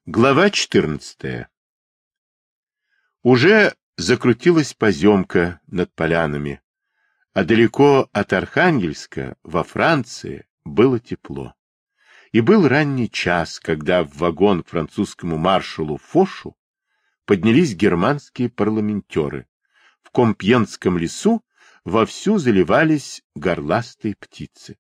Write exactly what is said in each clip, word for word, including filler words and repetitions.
Глава четырнадцатая. Уже закрутилась поземка над полянами, а далеко от Архангельска, во Франции, было тепло. И был ранний час, когда в вагон к французскому маршалу Фошу поднялись германские парламентеры. В Компьенском лесу вовсю заливались горластые птицы.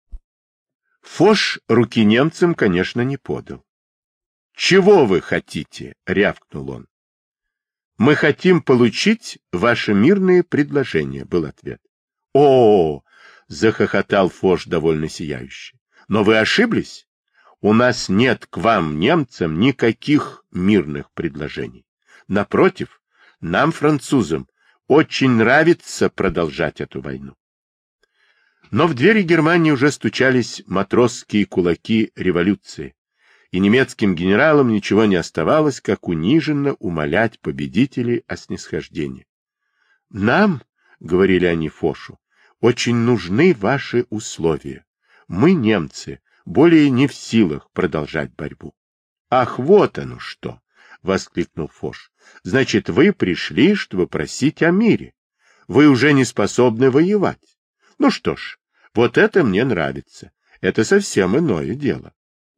Фош руки немцам, конечно, не подал. «Чего вы хотите?» — рявкнул он. «Мы хотим получить ваши мирные предложения», — был ответ. «О-о-о!» — захохотал Фош довольно сияющий. «Но вы ошиблись. У нас нет к вам, немцам, никаких мирных предложений. Напротив, нам, французам, очень нравится продолжать эту войну». Но в двери Германии уже стучались матросские кулаки революции, и немецким генералам ничего не оставалось, как униженно умолять победителей о снисхождении. «Нам, — говорили они Фошу, — очень нужны ваши условия. Мы, немцы, более не в силах продолжать борьбу». «Ах, вот оно что! — воскликнул Фош. — Значит, вы пришли, чтобы просить о мире. Вы уже не способны воевать. Ну что ж, вот это мне нравится. Это совсем иное дело.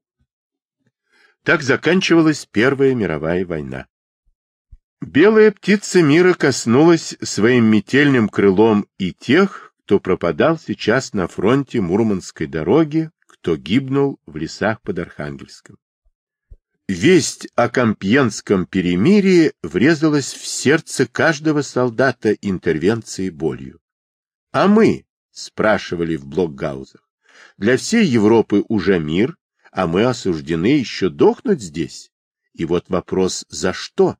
Так заканчивалась Первая мировая война. Белая птица мира коснулась своим метельным крылом и тех, кто пропадал сейчас на фронте Мурманской дороги, кто гибнул в лесах под Архангельском. Весть о Компьенском перемирии врезалась в сердце каждого солдата интервенции болью. «А мы?» — спрашивали в блокгаузах. «Для всей Европы уже мир, а мы осуждены еще дохнуть здесь. И вот вопрос, за что?»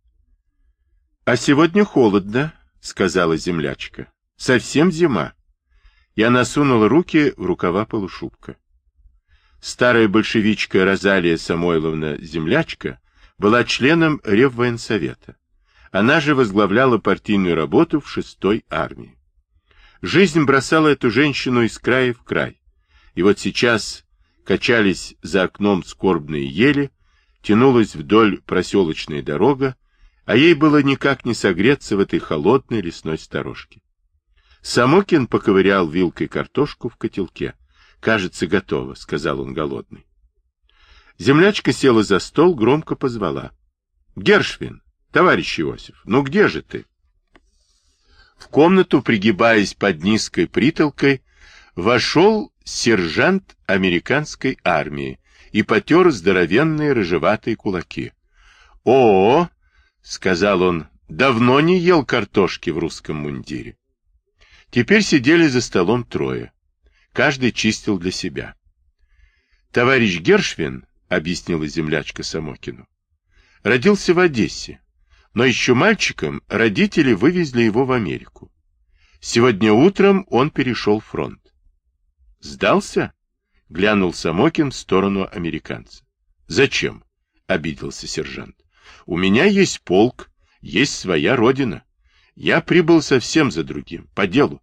«А сегодня холодно», — сказала землячка. «Совсем зима». И она сунула руки в рукава полушубка. Старая большевичка Розалия Самойловна Землячка была членом Реввоенсовета. Она же возглавляла партийную работу в шестой армии. Жизнь бросала эту женщину из края в край. И вот сейчас качались за окном скорбные ели, тянулась вдоль проселочная дорога, а ей было никак не согреться в этой холодной лесной сторожке. Самокин поковырял вилкой картошку в котелке. «Кажется, готово», — сказал он голодный. Землячка села за стол, громко позвала. «Гершвин, товарищ Иосиф, ну где же ты?» В комнату, пригибаясь под низкой притолкой, вошел сержант американской армии и потер здоровенные рыжеватые кулаки. «О-о!» — сказал он, — «давно не ел картошки в русском мундире». Теперь сидели за столом трое. Каждый чистил для себя. «Товарищ Гершвин, — объяснила землячка Самокину, — родился в Одессе, но еще мальчиком родители вывезли его в Америку. Сегодня утром он перешел фронт». «Сдался?» — глянул Самокин в сторону американца. «Зачем?» — обиделся сержант. «У меня есть полк, есть своя родина. Я прибыл совсем за другим, по делу».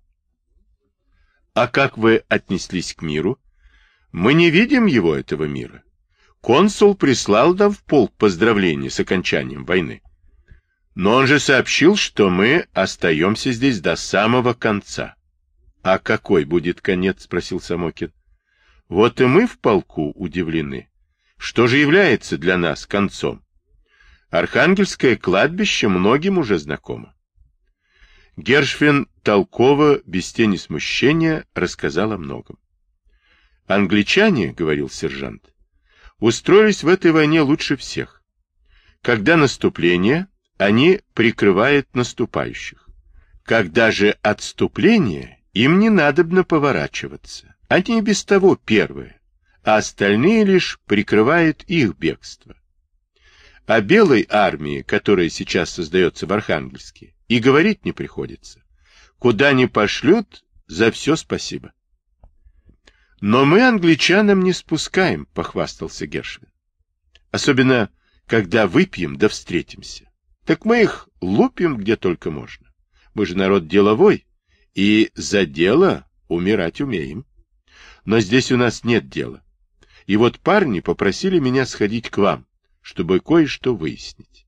«А как вы отнеслись к миру?» «Мы не видим его, этого мира. Консул прислал нам в полк поздравления с окончанием войны. Но он же сообщил, что мы остаемся здесь до самого конца». «А какой будет конец?» — спросил Самокин. «Вот и мы в полку удивлены. Что же является для нас концом? Архангельское кладбище многим уже знакомо». Гершвин толково, без тени смущения, рассказал о многом. «Англичане, — говорил сержант, — устроились в этой войне лучше всех. Когда наступление, они прикрывают наступающих. Когда же отступление, им не надобно поворачиваться. Они и без того первые, а остальные лишь прикрывают их бегство. О белой армии, которая сейчас создается в Архангельске, и говорить не приходится. Куда ни пошлют, за все спасибо». «Но мы англичанам не спускаем», — похвастался Гершвин. «Особенно, когда выпьем да встретимся. Так мы их лупим где только можно. Мы же народ деловой, и за дело умирать умеем. Но здесь у нас нет дела. И вот парни попросили меня сходить к вам, чтобы кое-что выяснить.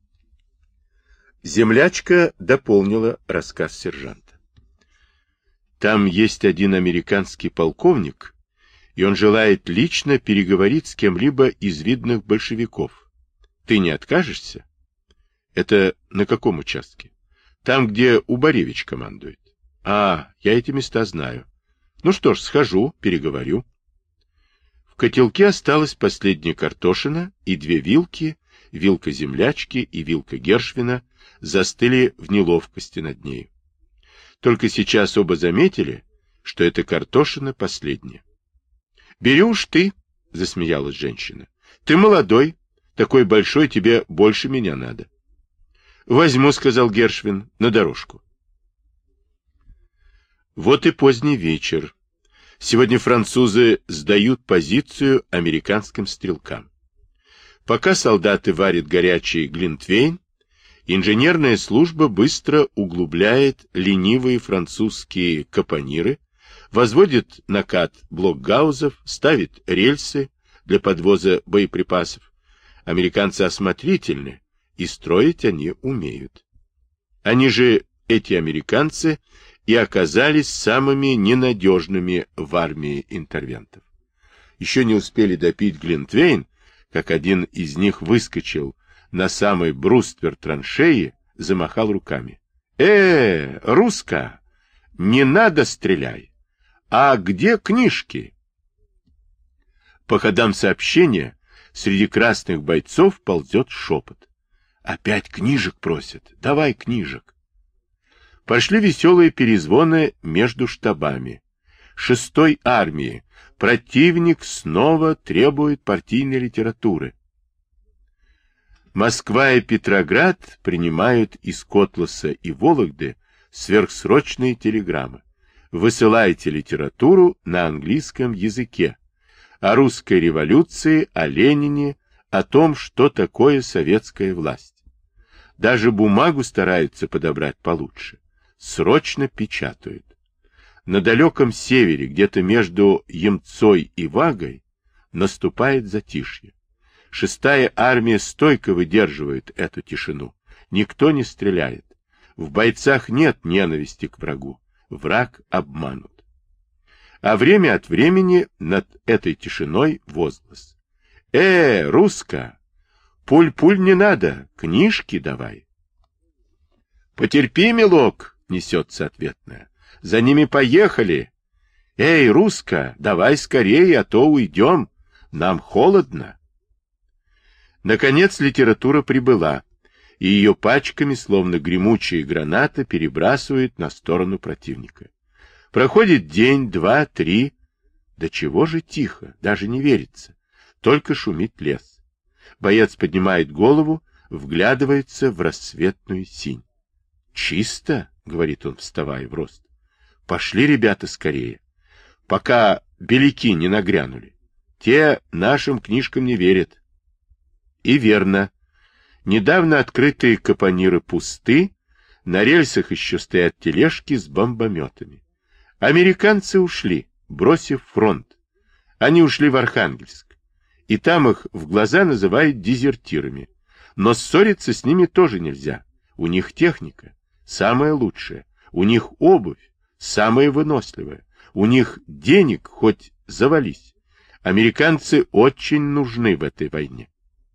Землячка дополнила рассказ сержанта. Там есть один американский полковник, и он желает лично переговорить с кем-либо из видных большевиков. Ты не откажешься? Это на каком участке? Там, где Убаревич командует. А, я эти места знаю. Ну что ж, схожу, переговорю. В котелке осталась последняя картошина, и две вилки, вилка землячки и вилка Гершвина, застыли в неловкости над нею. Только сейчас оба заметили, что эта картошина последняя. — Бери уж ты, — засмеялась женщина. — Ты молодой, такой большой, тебе больше меня надо. — Возьму, — сказал Гершвин, — на дорожку. Вот и поздний вечер. Сегодня французы сдают позицию американским стрелкам. Пока солдаты варят горячий глинтвейн, инженерная служба быстро углубляет ленивые французские капониры, возводит накат блокгаузов, ставит рельсы для подвоза боеприпасов. Американцы осмотрительны, и строить они умеют. Они же, эти американцы, и оказались самыми ненадежными в армии интервентов. Еще не успели допить глинтвейн, как один из них выскочил на самый бруствер траншеи, замахал руками. «Э, руска, не надо стреляй! А где книжки?» По ходам сообщения среди красных бойцов ползет шепот. «Опять книжек просят! Давай книжек!» Пошли веселые перезвоны между штабами. Шестой армии. Противник снова требует партийной литературы. Москва и Петроград принимают из Котласа и Вологды сверхсрочные телеграммы. Высылайте литературу на английском языке. О русской революции, о Ленине, о том, что такое советская власть. Даже бумагу стараются подобрать получше. Срочно печатают. На далеком севере, где-то между Ямцой и Вагой, наступает затишье. Шестая армия стойко выдерживает эту тишину. Никто не стреляет. В бойцах нет ненависти к врагу. Враг обманут. А время от времени над этой тишиной возглас. «Э, руска! Пуль-пуль не надо, книжки давай!» «Потерпи, милок!» — несется ответная. «За ними поехали! Эй, руска, давай скорее, а то уйдем! Нам холодно!» Наконец литература прибыла, и ее пачками, словно гремучие гранаты, перебрасывают на сторону противника. Проходит день, два, три. Да чего же тихо, даже не верится. Только шумит лес. Боец поднимает голову, вглядывается в рассветную синь. «Чисто», — говорит он, вставая в рост. «Пошли, ребята, скорее, пока беляки не нагрянули. Те нашим книжкам не верят». И верно. Недавно открытые капониры пусты, на рельсах еще стоят тележки с бомбометами. Американцы ушли, бросив фронт. Они ушли в Архангельск. И там их в глаза называют дезертирами. Но ссориться с ними тоже нельзя. У них техника самая лучшая. У них обувь самая выносливая. У них денег хоть завались. Американцы очень нужны в этой войне.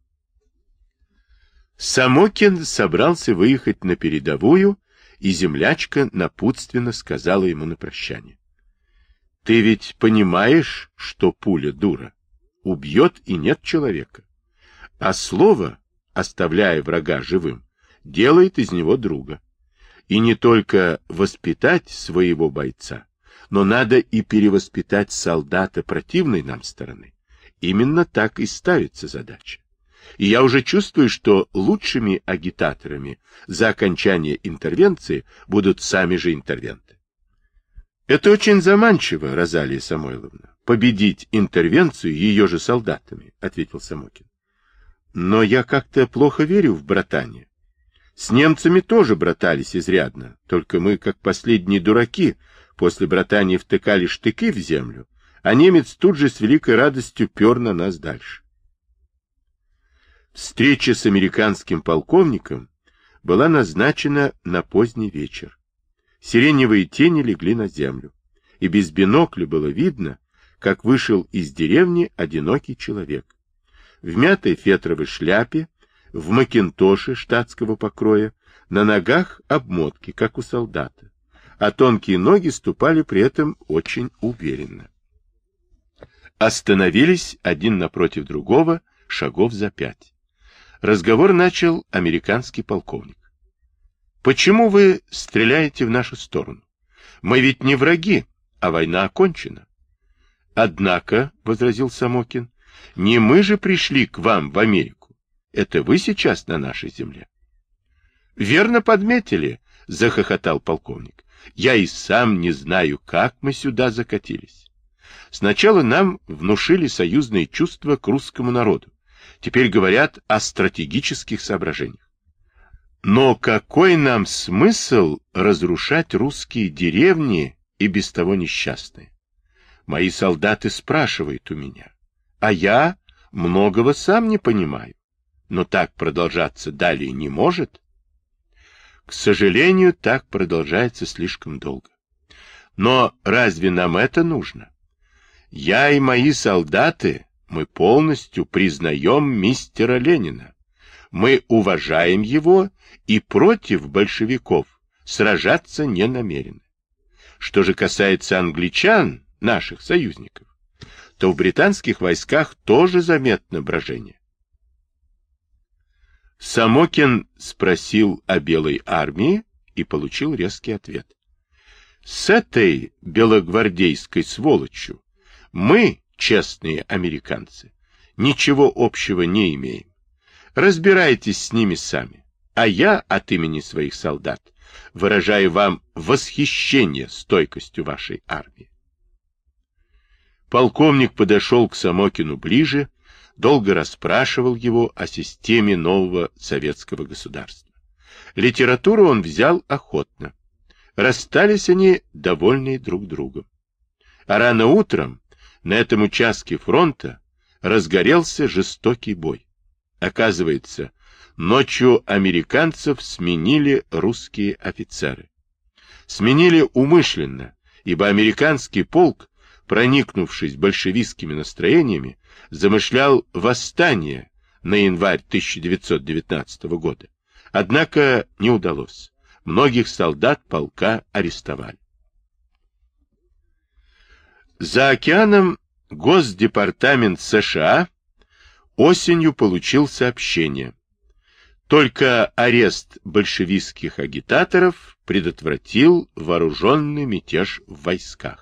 Самокин собрался выехать на передовую, и землячка напутственно сказала ему на прощание. «Ты ведь понимаешь, что пуля дура? Убьет и нет человека. А слово, оставляя врага живым, делает из него друга. И не только воспитать своего бойца, но надо и перевоспитать солдата противной нам стороны. Именно так и ставится задача. И я уже чувствую, что лучшими агитаторами за окончание интервенции будут сами же интервенты. Это очень заманчиво, Розалия Самойловна, победить интервенцию ее же солдатами, ответил Самокин. Но я как-то плохо верю в братание. С немцами тоже братались изрядно, только мы, как последние дураки, после братания втыкали штыки в землю, а немец тут же с великой радостью пер на нас дальше. Встреча с американским полковником была назначена на поздний вечер. Сиреневые тени легли на землю, и без бинокля было видно, как вышел из деревни одинокий человек. В мятой фетровой шляпе, в макинтоше штатского покроя, на ногах обмотки, как у солдата, а тонкие ноги ступали при этом очень уверенно. Остановились один напротив другого, шагов за пять. Разговор начал американский полковник. «Почему вы стреляете в нашу сторону? Мы ведь не враги, а война окончена». «Однако, — возразил Самокин, — не мы же пришли к вам в Америку. Это вы сейчас на нашей земле». «Верно подметили, — захохотал полковник. Я и сам не знаю, как мы сюда закатились. Сначала нам внушили союзные чувства к русскому народу. Теперь говорят о стратегических соображениях. Но какой нам смысл разрушать русские деревни и без того несчастные? Мои солдаты спрашивают у меня, а я многого сам не понимаю. Но так продолжаться далее не может. К сожалению, так продолжается слишком долго. Но разве нам это нужно? Я и мои солдаты, мы полностью признаем мистера Ленина. Мы уважаем его и против большевиков сражаться не намерены. Что же касается англичан, наших союзников, то в британских войсках тоже заметно брожение. Самокин спросил о Белой армии и получил резкий ответ. С этой белогвардейской сволочью мы, честные американцы, ничего общего не имеем. Разбирайтесь с ними сами, а я от имени своих солдат выражаю вам восхищение стойкостью вашей армии. Полковник подошел к Самокину ближе, долго расспрашивал его о системе нового советского государства. Литературу он взял охотно. Расстались они, довольные друг другом. А рано утром на этом участке фронта разгорелся жестокий бой. Оказывается, ночью американцев сменили русские офицеры. Сменили умышленно, ибо американский полк, проникнувшись большевистскими настроениями, замышлял восстание на январь тысяча девятьсот девятнадцатого года. Однако не удалось. Многих солдат полка арестовали. За океаном Госдепартамент США осенью получил сообщение. Только арест большевистских агитаторов предотвратил вооруженный мятеж в войсках.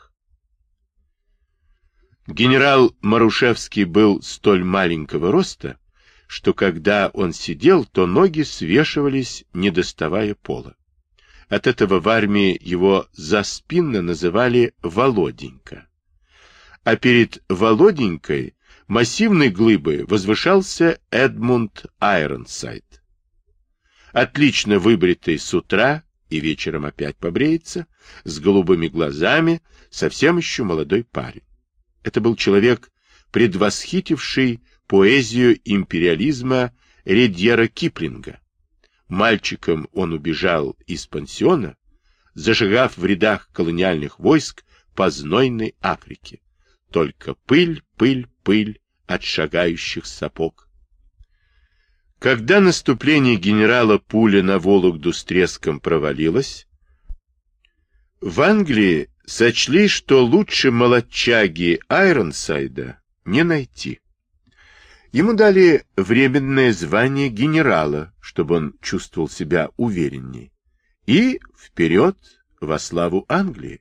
Генерал Марушевский был столь маленького роста, что когда он сидел, то ноги свешивались, не доставая пола. От этого в армии его заспинно называли Володенька. А перед Володенькой массивной глыбой возвышался Эдмунд Айронсайд. Отлично выбритый с утра и вечером опять побреется, с голубыми глазами, совсем еще молодой парень. Это был человек, предвосхитивший поэзию империализма Редьера Киплинга. Мальчиком он убежал из пансиона, зажигав в рядах колониальных войск по знойной Африке. Только пыль, пыль, пыль от шагающих сапог. Когда наступление генерала Пуля на Вологду с треском провалилось, в Англии сочли, что лучше молодчаги Айронсайда не найти. Ему дали временное звание генерала, чтобы он чувствовал себя уверенней, и вперед во славу Англии.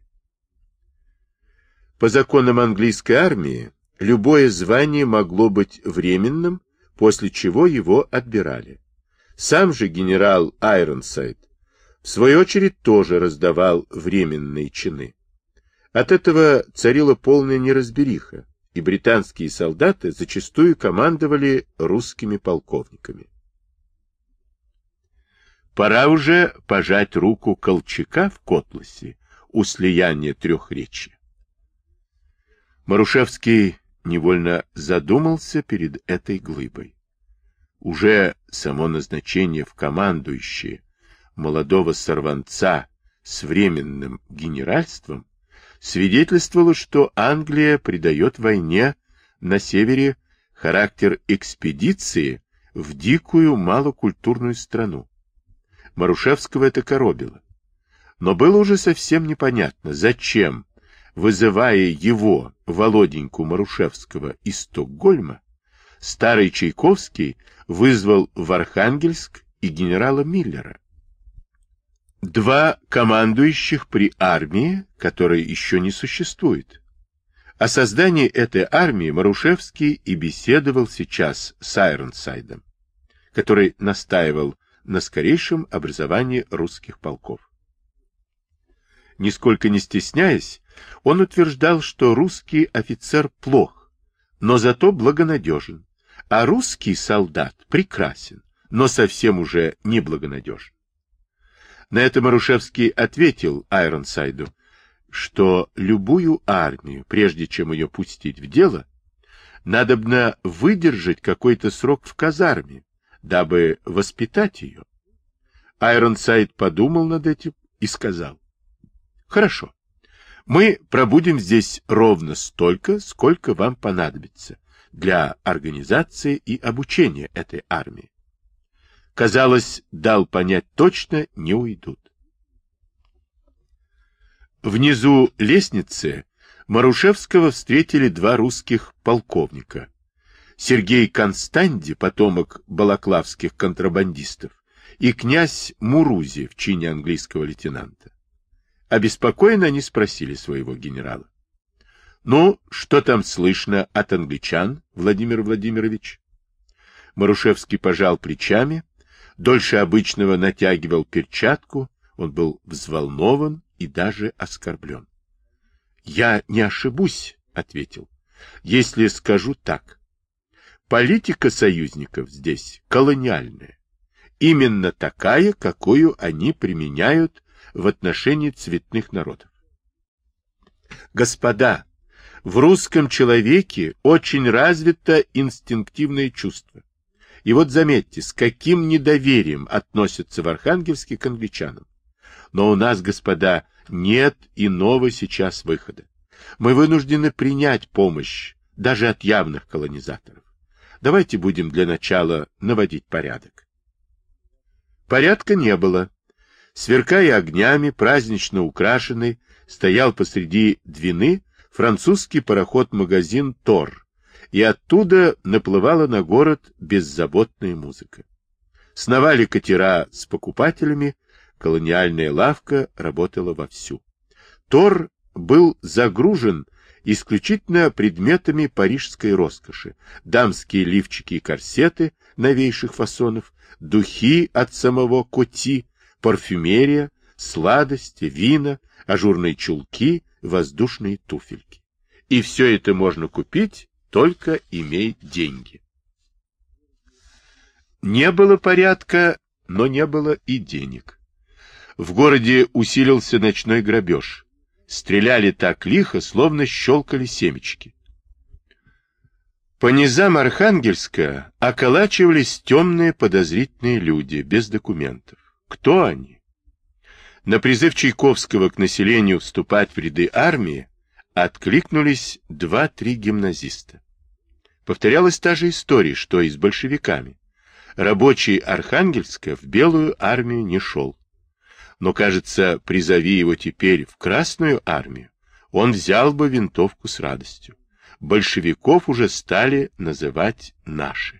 По законам английской армии любое звание могло быть временным, после чего его отбирали. Сам же генерал Айронсайд в свою очередь тоже раздавал временные чины. От этого царила полная неразбериха, и британские солдаты зачастую командовали русскими полковниками. Пора уже пожать руку Колчака в Котласе у слияния трехречья. Марушевский невольно задумался перед этой глыбой. Уже само назначение в командующие молодого сорванца с временным генеральством свидетельствовало, что Англия придает войне на севере характер экспедиции в дикую малокультурную страну. Марушевского это коробило. Но было уже совсем непонятно, зачем, вызывая его, Володеньку Марушевского, из Стокгольма, старый Чайковский вызвал в Архангельск и генерала Миллера. Два командующих при армии, которая еще не существует. О создании этой армии Марушевский и беседовал сейчас с Айронсайдом, который настаивал на скорейшем образовании русских полков. Нисколько не стесняясь, он утверждал, что русский офицер плох, но зато благонадежен, а русский солдат прекрасен, но совсем уже не благонадежен. На это Марушевский ответил Айронсайду, что любую армию, прежде чем ее пустить в дело, надобно выдержать какой-то срок в казарме, дабы воспитать ее. Айронсайд подумал над этим и сказал: «Хорошо, мы пробудем здесь ровно столько, сколько вам понадобится для организации и обучения этой армии». Казалось, дал понять точно, не уйдут. Внизу лестницы Марушевского встретили два русских полковника. Сергей Констанди, потомок балаклавских контрабандистов, и князь Мурузи в чине английского лейтенанта. Обеспокоенно они спросили своего генерала: «Ну, что там слышно от англичан, Владимир Владимирович?» Марушевский пожал плечами, дольше обычного натягивал перчатку, он был взволнован и даже оскорблен. «Я не ошибусь», — ответил, — «если скажу так. Политика союзников здесь колониальная, именно такая, какую они применяют в отношении цветных народов. Господа, в русском человеке очень развито инстинктивное чувство. И вот заметьте, с каким недоверием относятся в Архангельске к англичанам. Но у нас, господа, нет иного сейчас выхода. Мы вынуждены принять помощь даже от явных колонизаторов. Давайте будем для начала наводить порядок». Порядка не было. Сверкая огнями, празднично украшенный, стоял посреди Двины французский пароход-магазин «Тор», и оттуда наплывала на город беззаботная музыка. Сновали катера с покупателями, колониальная лавка работала вовсю. «Тор» был загружен исключительно предметами парижской роскоши: дамские лифчики и корсеты новейших фасонов, духи от самого Коти, парфюмерия, сладости, вина, ажурные чулки, воздушные туфельки. И все это можно купить, только имей деньги. Не было порядка, но не было и денег. В городе усилился ночной грабеж. Стреляли так лихо, словно щелкали семечки. По низам Архангельска околачивались темные подозрительные люди без документов. Кто они? На призыв Чайковского к населению вступать в ряды армии откликнулись два-три гимназиста. Повторялась та же история, что и с большевиками. Рабочий Архангельска в белую армию не шел. Но, кажется, призови его теперь в Красную армию, он взял бы винтовку с радостью. Большевиков уже стали называть наши.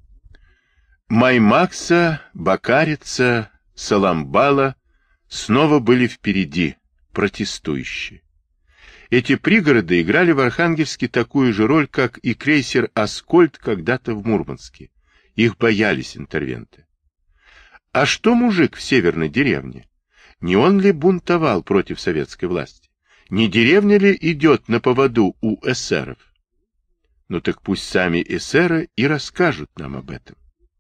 Маймакса, Бакарица, Саламбала снова были впереди, протестующие. Эти пригороды играли в Архангельске такую же роль, как и крейсер «Аскольд» когда-то в Мурманске. Их боялись интервенты. А что мужик в северной деревне? Не он ли бунтовал против советской власти? Не деревня ли идет на поводу у эсеров? Ну так пусть сами эсеры и расскажут нам об этом.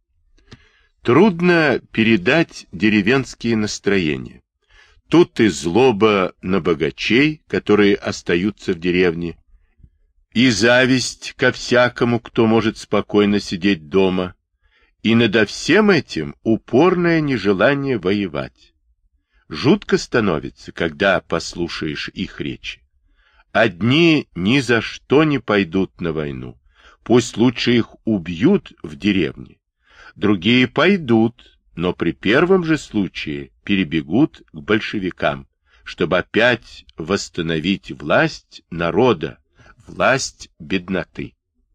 Трудно передать деревенские настроения. Тут и злоба на богачей, которые остаются в деревне, и зависть ко всякому, кто может спокойно сидеть дома, И надо всем этим упорное нежелание воевать. Жутко становится, когда послушаешь их речи. Одни ни за что не пойдут на войну, пусть лучше их убьют в деревне. Другие пойдут, но при первом же случае перебегут к большевикам, чтобы опять восстановить власть народа, власть бедноты.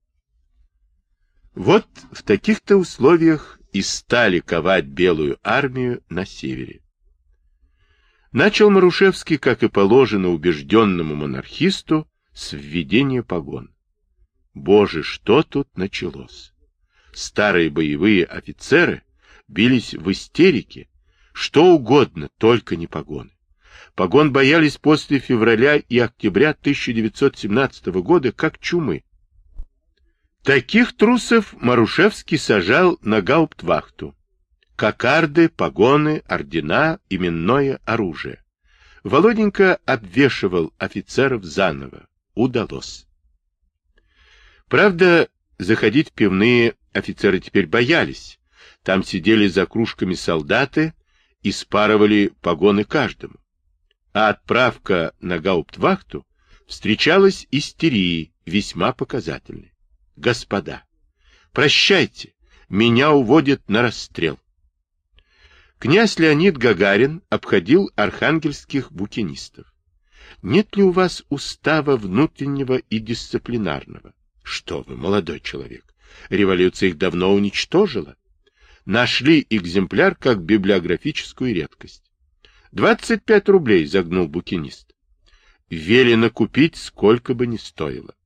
Вот в таких-то условиях и стали ковать белую армию на севере. Начал Марушевский, как и положено убежденному монархисту, с введения погон. Боже, что тут началось? Старые боевые офицеры бились в истерике, что угодно, только не погоны. Погон боялись после февраля и октября тысяча девятьсот семнадцатого года как чумы. Таких трусов Марушевский сажал на гауптвахту. Кокарды, погоны, ордена, именное оружие. Володенька обвешивал офицеров заново. Удалось. Правда, заходить в пивные офицеры теперь боялись. Там сидели за кружками солдаты и спарывали погоны каждому. А отправка на гауптвахту встречалась истерией, весьма показательной. Господа, прощайте, меня уводят на расстрел. Князь Леонид Гагарин обходил архангельских букинистов. Нет ли у вас устава внутреннего и дисциплинарного? Что вы, молодой человек, революция их давно уничтожила. Нашли экземпляр как библиографическую редкость. двадцать пять рублей загнул букинист. Велено купить, сколько бы ни стоило.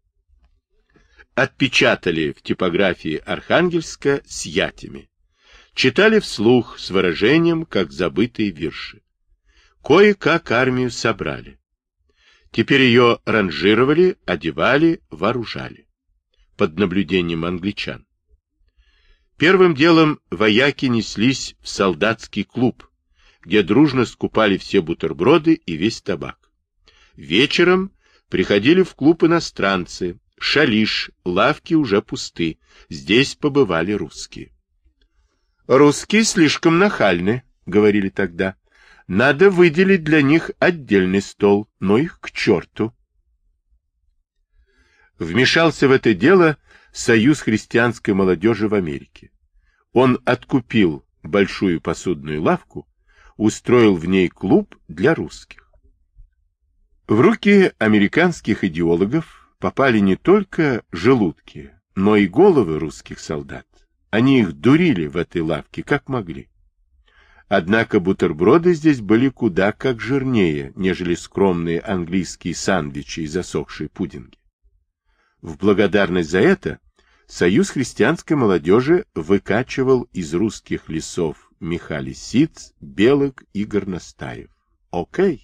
Отпечатали в типографии Архангельска с ятями. Читали вслух с выражением, как забытые вирши. Кое-как армию собрали. Теперь ее ранжировали, одевали, вооружали. Под наблюдением англичан. Первым делом вояки неслись в солдатский клуб, где дружно скупали все бутерброды и весь табак. Вечером приходили в клуб иностранцы. Шалиш, лавки уже пусты. Здесь побывали русские. «Русские слишком нахальны», — говорили тогда. «Надо выделить для них отдельный стол, но их к черту». Вмешался в это дело Союз христианской молодежи в Америке. Он откупил большую посудную лавку, устроил в ней клуб для русских. В руки американских идеологов попали не только желудки, но и головы русских солдат. Они их дурили в этой лавке, как могли. Однако бутерброды здесь были куда как жирнее, нежели скромные английские сандвичи и засохшие пудинги. В благодарность за это Союз христианской молодежи выкачивал из русских лесов меха лисиц, белок и горностаев. Окей.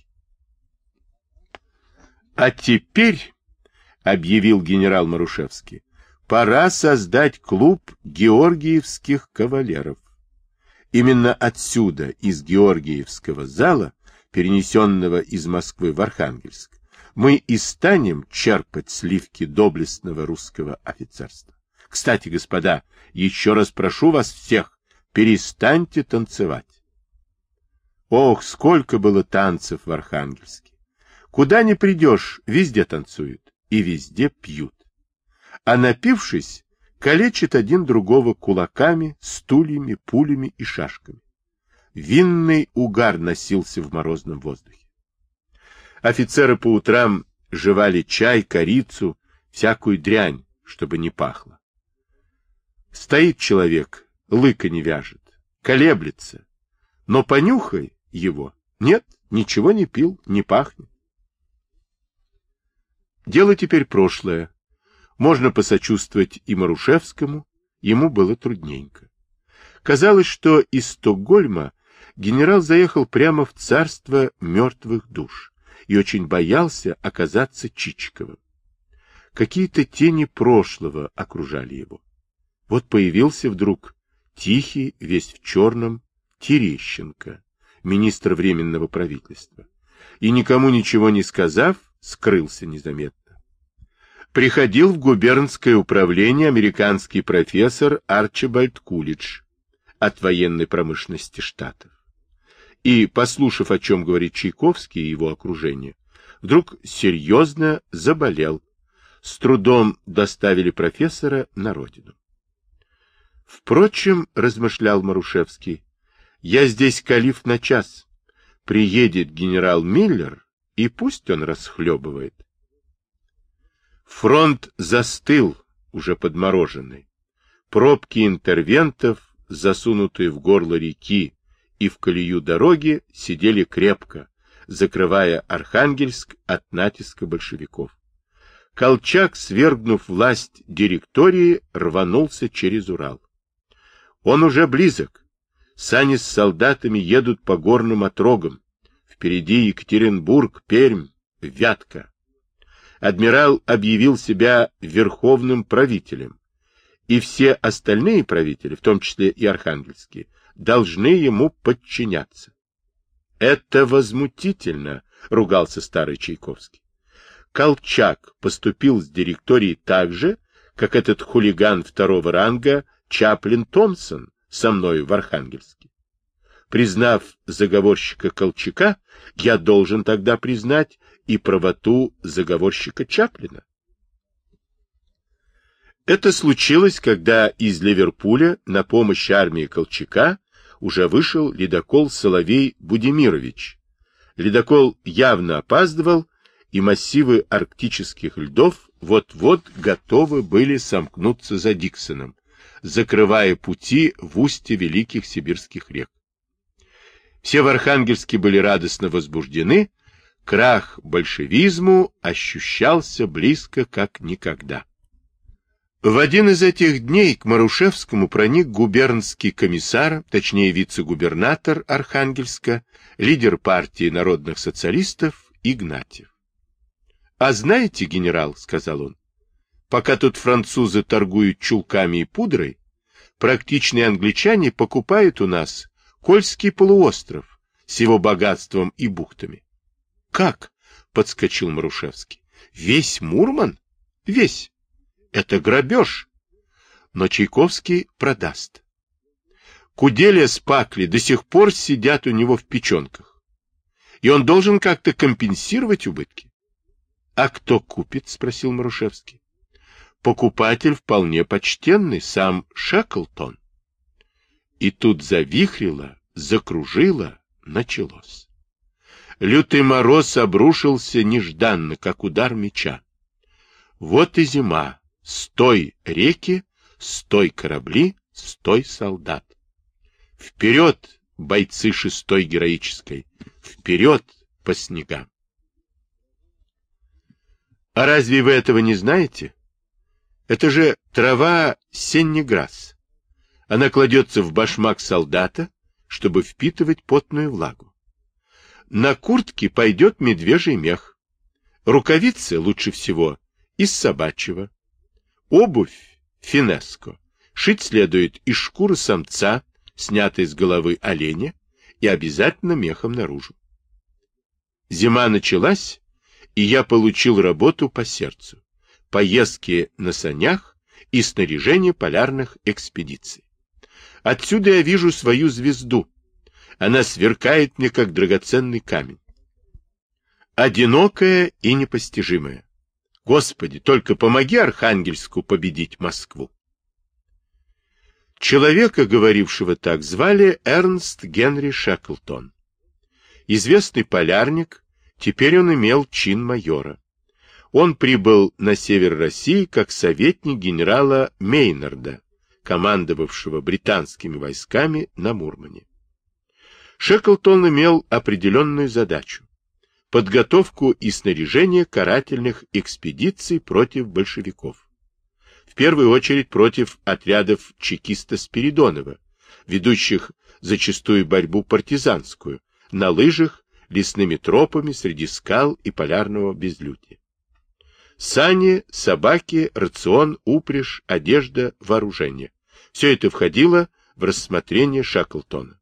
А теперь, объявил генерал Марушевский, пора создать клуб георгиевских кавалеров. Именно отсюда, из Георгиевского зала, перенесенного из Москвы в Архангельск, мы и станем черпать сливки доблестного русского офицерства. Кстати, господа, еще раз прошу вас всех, перестаньте танцевать. Ох, сколько было танцев в Архангельске! Куда ни придешь, везде танцуют и везде пьют. А напившись, калечат один другого кулаками, стульями, пулями и шашками. Винный угар носился в морозном воздухе. Офицеры по утрам жевали чай, корицу, всякую дрянь, чтобы не пахло. Стоит человек, лыка не вяжет, колеблется, но понюхай его. Нет, ничего не пил, не пахнет. Дело теперь прошлое. Можно посочувствовать и Марушевскому, ему было трудненько. Казалось, что из Стокгольма генерал заехал прямо в царство мертвых душ и очень боялся оказаться Чичиковым. Какие-то тени прошлого окружали его. Вот появился вдруг тихий, весь в черном, Терещенко, министр Временного правительства, и, никому ничего не сказав, скрылся незаметно. приходил в губернское управление американский профессор Арчибальд Кулидж от военной промышленности штатов. И, послушав, о чем говорит Чайковский и его окружение, вдруг серьезно заболел. С трудом доставили профессора на родину. Впрочем, размышлял Марушевский, я здесь калиф на час. Приедет генерал Миллер, и пусть он расхлебывает. Фронт застыл, уже подмороженный. Пробки интервентов, засунутые в горло реки и в колею дороги, сидели крепко, закрывая Архангельск от натиска большевиков. Колчак, свергнув власть директории, рванулся через Урал. Он уже близок. Сани с солдатами едут по горным отрогам. Впереди Екатеринбург, Пермь, Вятка. Адмирал объявил себя верховным правителем, и все остальные правители, в том числе и архангельские, должны ему подчиняться. Это возмутительно, ругался старый Чайковский. Колчак поступил с директорией так же, как этот хулиган второго ранга Чаплин Томпсон со мной в Архангельске. Признав заговорщика Колчака, я должен тогда признать и правоту заговорщика Чаплина. Это случилось, когда из Ливерпуля на помощь армии Колчака уже вышел ледокол Соловей Будимирович. Ледокол явно опаздывал, и массивы арктических льдов вот-вот готовы были сомкнуться за Диксоном, закрывая пути в устье великих сибирских рек. Все в Архангельске были радостно возбуждены, крах большевизму ощущался близко как никогда. В один из этих дней к Марушевскому проник губернский комиссар, точнее вице-губернатор Архангельска, лидер партии народных социалистов Игнатьев. — А знаете, генерал, — сказал он, — пока тут французы торгуют чулками и пудрой, практичные англичане покупают у нас Кольский полуостров с его богатством и бухтами. — Как? — подскочил Марушевский. — Весь Мурман? — Весь. Это грабеж. Но Чайковский продаст. Куделя с Пакли до сих пор сидят у него в печенках. И он должен как-то компенсировать убытки. — А кто купит? — спросил Марушевский. — Покупатель вполне почтенный, сам Шеклтон. И тут завихрило, закружило, началось. Лютый мороз обрушился нежданно, как удар меча. Вот и зима. Стой, реки, стой, корабли, стой, солдат. Вперед, бойцы шестой героической, вперед по снегам. А разве вы этого не знаете? Это же трава сеннеграсс. Она кладется в башмак солдата, чтобы впитывать потную влагу. На куртке пойдет медвежий мех. Рукавицы лучше всего из собачьего. Обувь финеско. Шить следует из шкуры самца, снятой с головы оленя, и обязательно мехом наружу. Зима началась, и я получил работу по сердцу, поездки на санях и снаряжение полярных экспедиций. Отсюда я вижу свою звезду. Она сверкает мне, как драгоценный камень. Одинокая и непостижимая. Господи, только помоги Архангельску победить Москву. Человека, говорившего так, звали Эрнст Генри Шеклтон. Известный полярник, теперь он имел чин майора. Он прибыл на север России как советник генерала Мейнарда, командовавшего британскими войсками на Мурмане. Шеклтон имел определенную задачу — подготовку и снаряжение карательных экспедиций против большевиков. В первую очередь против отрядов чекиста Спиридонова, ведущих зачастую борьбу партизанскую, на лыжах, лесными тропами среди скал и полярного безлюдья. Сани, собаки, рацион, упряжь, одежда, вооружение — все это входило в рассмотрение Шеклтона.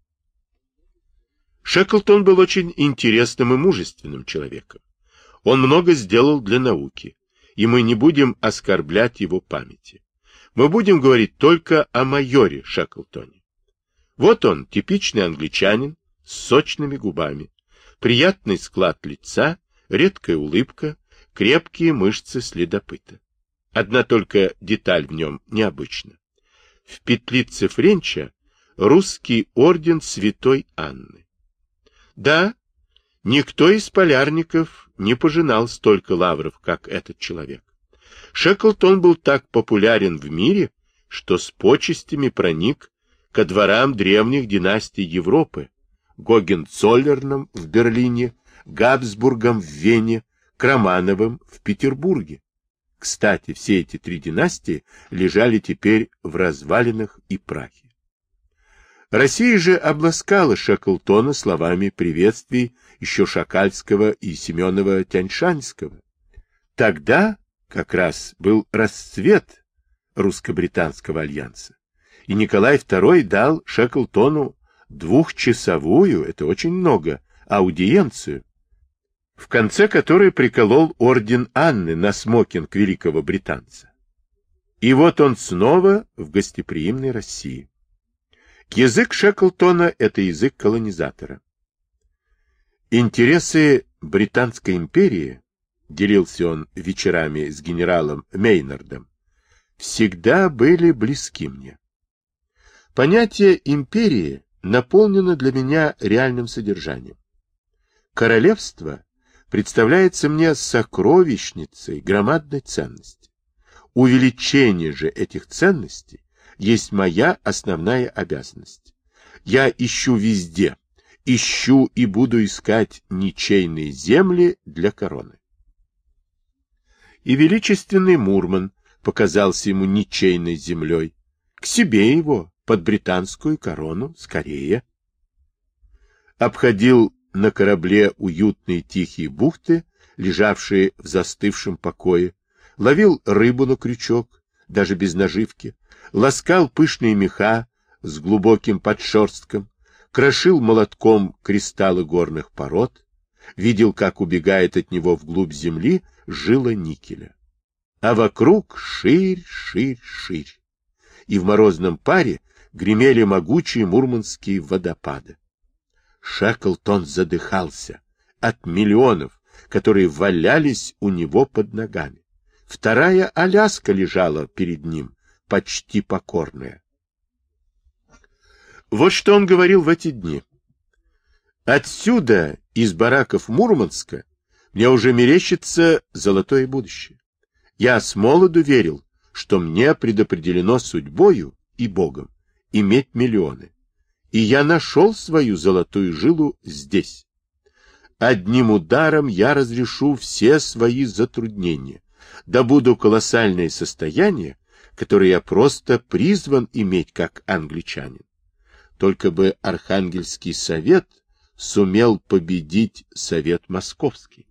Шеклтон был очень интересным и мужественным человеком. Он много сделал для науки, и мы не будем оскорблять его памяти. Мы будем говорить только о майоре Шеклтоне. Вот он, типичный англичанин, с сочными губами, приятный склад лица, редкая улыбка, крепкие мышцы следопыта. Одна только деталь в нем необычна. В петлице Френча русский орден Святой Анны. Да, никто из полярников не пожинал столько лавров, как этот человек. Шеклтон был так популярен в мире, что с почестями проник ко дворам древних династий Европы, Гогенцоллерном в Берлине, Габсбургом в Вене, Романовым в Петербурге. Кстати, все эти три династии лежали теперь в развалинах и прахе. Россия же обласкала Шеклтона словами приветствий еще Шакальского и Семенова-Тяньшанского. Тогда как раз был расцвет русско-британского альянса, и Николай второй дал Шеклтону двухчасовую, это очень много, аудиенцию, в конце которой приколол орден Анны на смокинг великого британца. И вот он снова в гостеприимной России. Язык Шеклтона — это язык колонизатора. Интересы Британской империи, делился он вечерами с генералом Мейнардом, всегда были близки мне. Понятие империи наполнено для меня реальным содержанием. Королевство представляется мне сокровищницей громадной ценности. Увеличение же этих ценностей есть моя основная обязанность. Я ищу везде, ищу и буду искать ничейные земли для короны. И величественный Мурман показался ему ничейной землей. К себе его, под британскую корону, скорее. Обходил на корабле уютные тихие бухты, лежавшие в застывшем покое, ловил рыбу на крючок, даже без наживки, ласкал пышные меха с глубоким подшерстком, крошил молотком кристаллы горных пород, видел, как убегает от него вглубь земли жила никеля. А вокруг ширь, ширь, ширь. И в морозном паре гремели могучие мурманские водопады. Шеклтон задыхался от миллионов, которые валялись у него под ногами. Вторая Аляска лежала перед ним, почти покорная. Вот что он говорил в эти дни. Отсюда, из бараков Мурманска, мне уже мерещится золотое будущее. Я с молоду верил, что мне предопределено судьбою и Богом иметь миллионы. И я нашел свою золотую жилу здесь. Одним ударом я разрешу все свои затруднения, добуду колоссальное состояние, которое я просто призван иметь как англичанин. Только бы Архангельский совет сумел победить совет московский.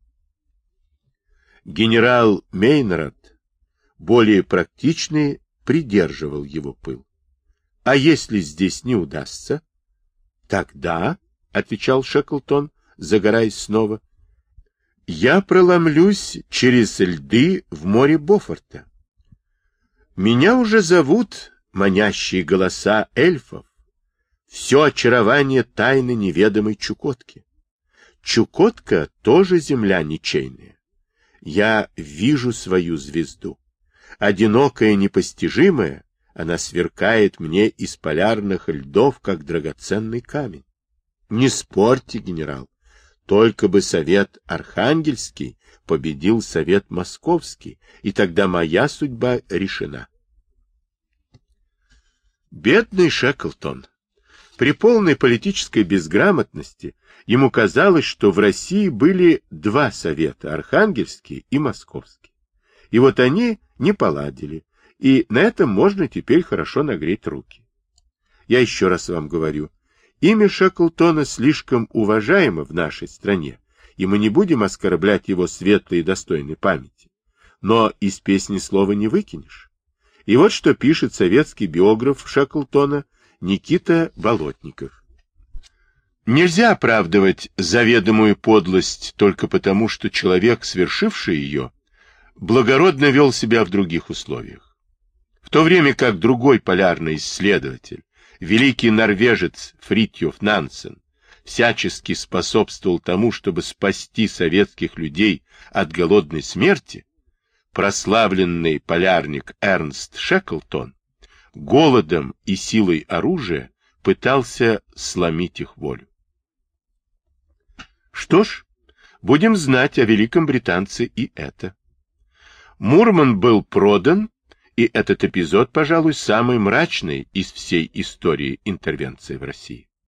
Генерал Мейнард, более практичный, придерживал его пыл. А если здесь не удастся? Тогда, — отвечал Шеклтон, загораясь снова, — я проломлюсь через льды в море Бофорта. Меня уже зовут манящие голоса эльфов, все очарование тайны неведомой Чукотки. Чукотка тоже земля ничейная. Я вижу свою звезду. Одинокая, непостижимая, она сверкает мне из полярных льдов, как драгоценный камень. Не спорьте, генерал, только бы совет Архангельский победил совет Московский, и тогда моя судьба решена. Бедный Шеклтон. При полной политической безграмотности ему казалось, что в России были два совета, Архангельский и Московский. И вот они не поладили, и на этом можно теперь хорошо нагреть руки. Я еще раз вам говорю, имя Шеклтона слишком уважаемо в нашей стране, и мы не будем оскорблять его светлой и достойной памяти. Но из песни слова не выкинешь. И вот что пишет советский биограф Шеклтона Никита Болотников. Нельзя оправдывать заведомую подлость только потому, что человек, совершивший ее, благородно вел себя в других условиях. В то время как другой полярный исследователь, великий норвежец Фритьоф Нансен, всячески способствовал тому, чтобы спасти советских людей от голодной смерти, прославленный полярник Эрнст Шеклтон голодом и силой оружия пытался сломить их волю. Что ж, будем знать о великом британце и это. Мурман был продан, и этот эпизод, пожалуй, самый мрачный из всей истории интервенции в России.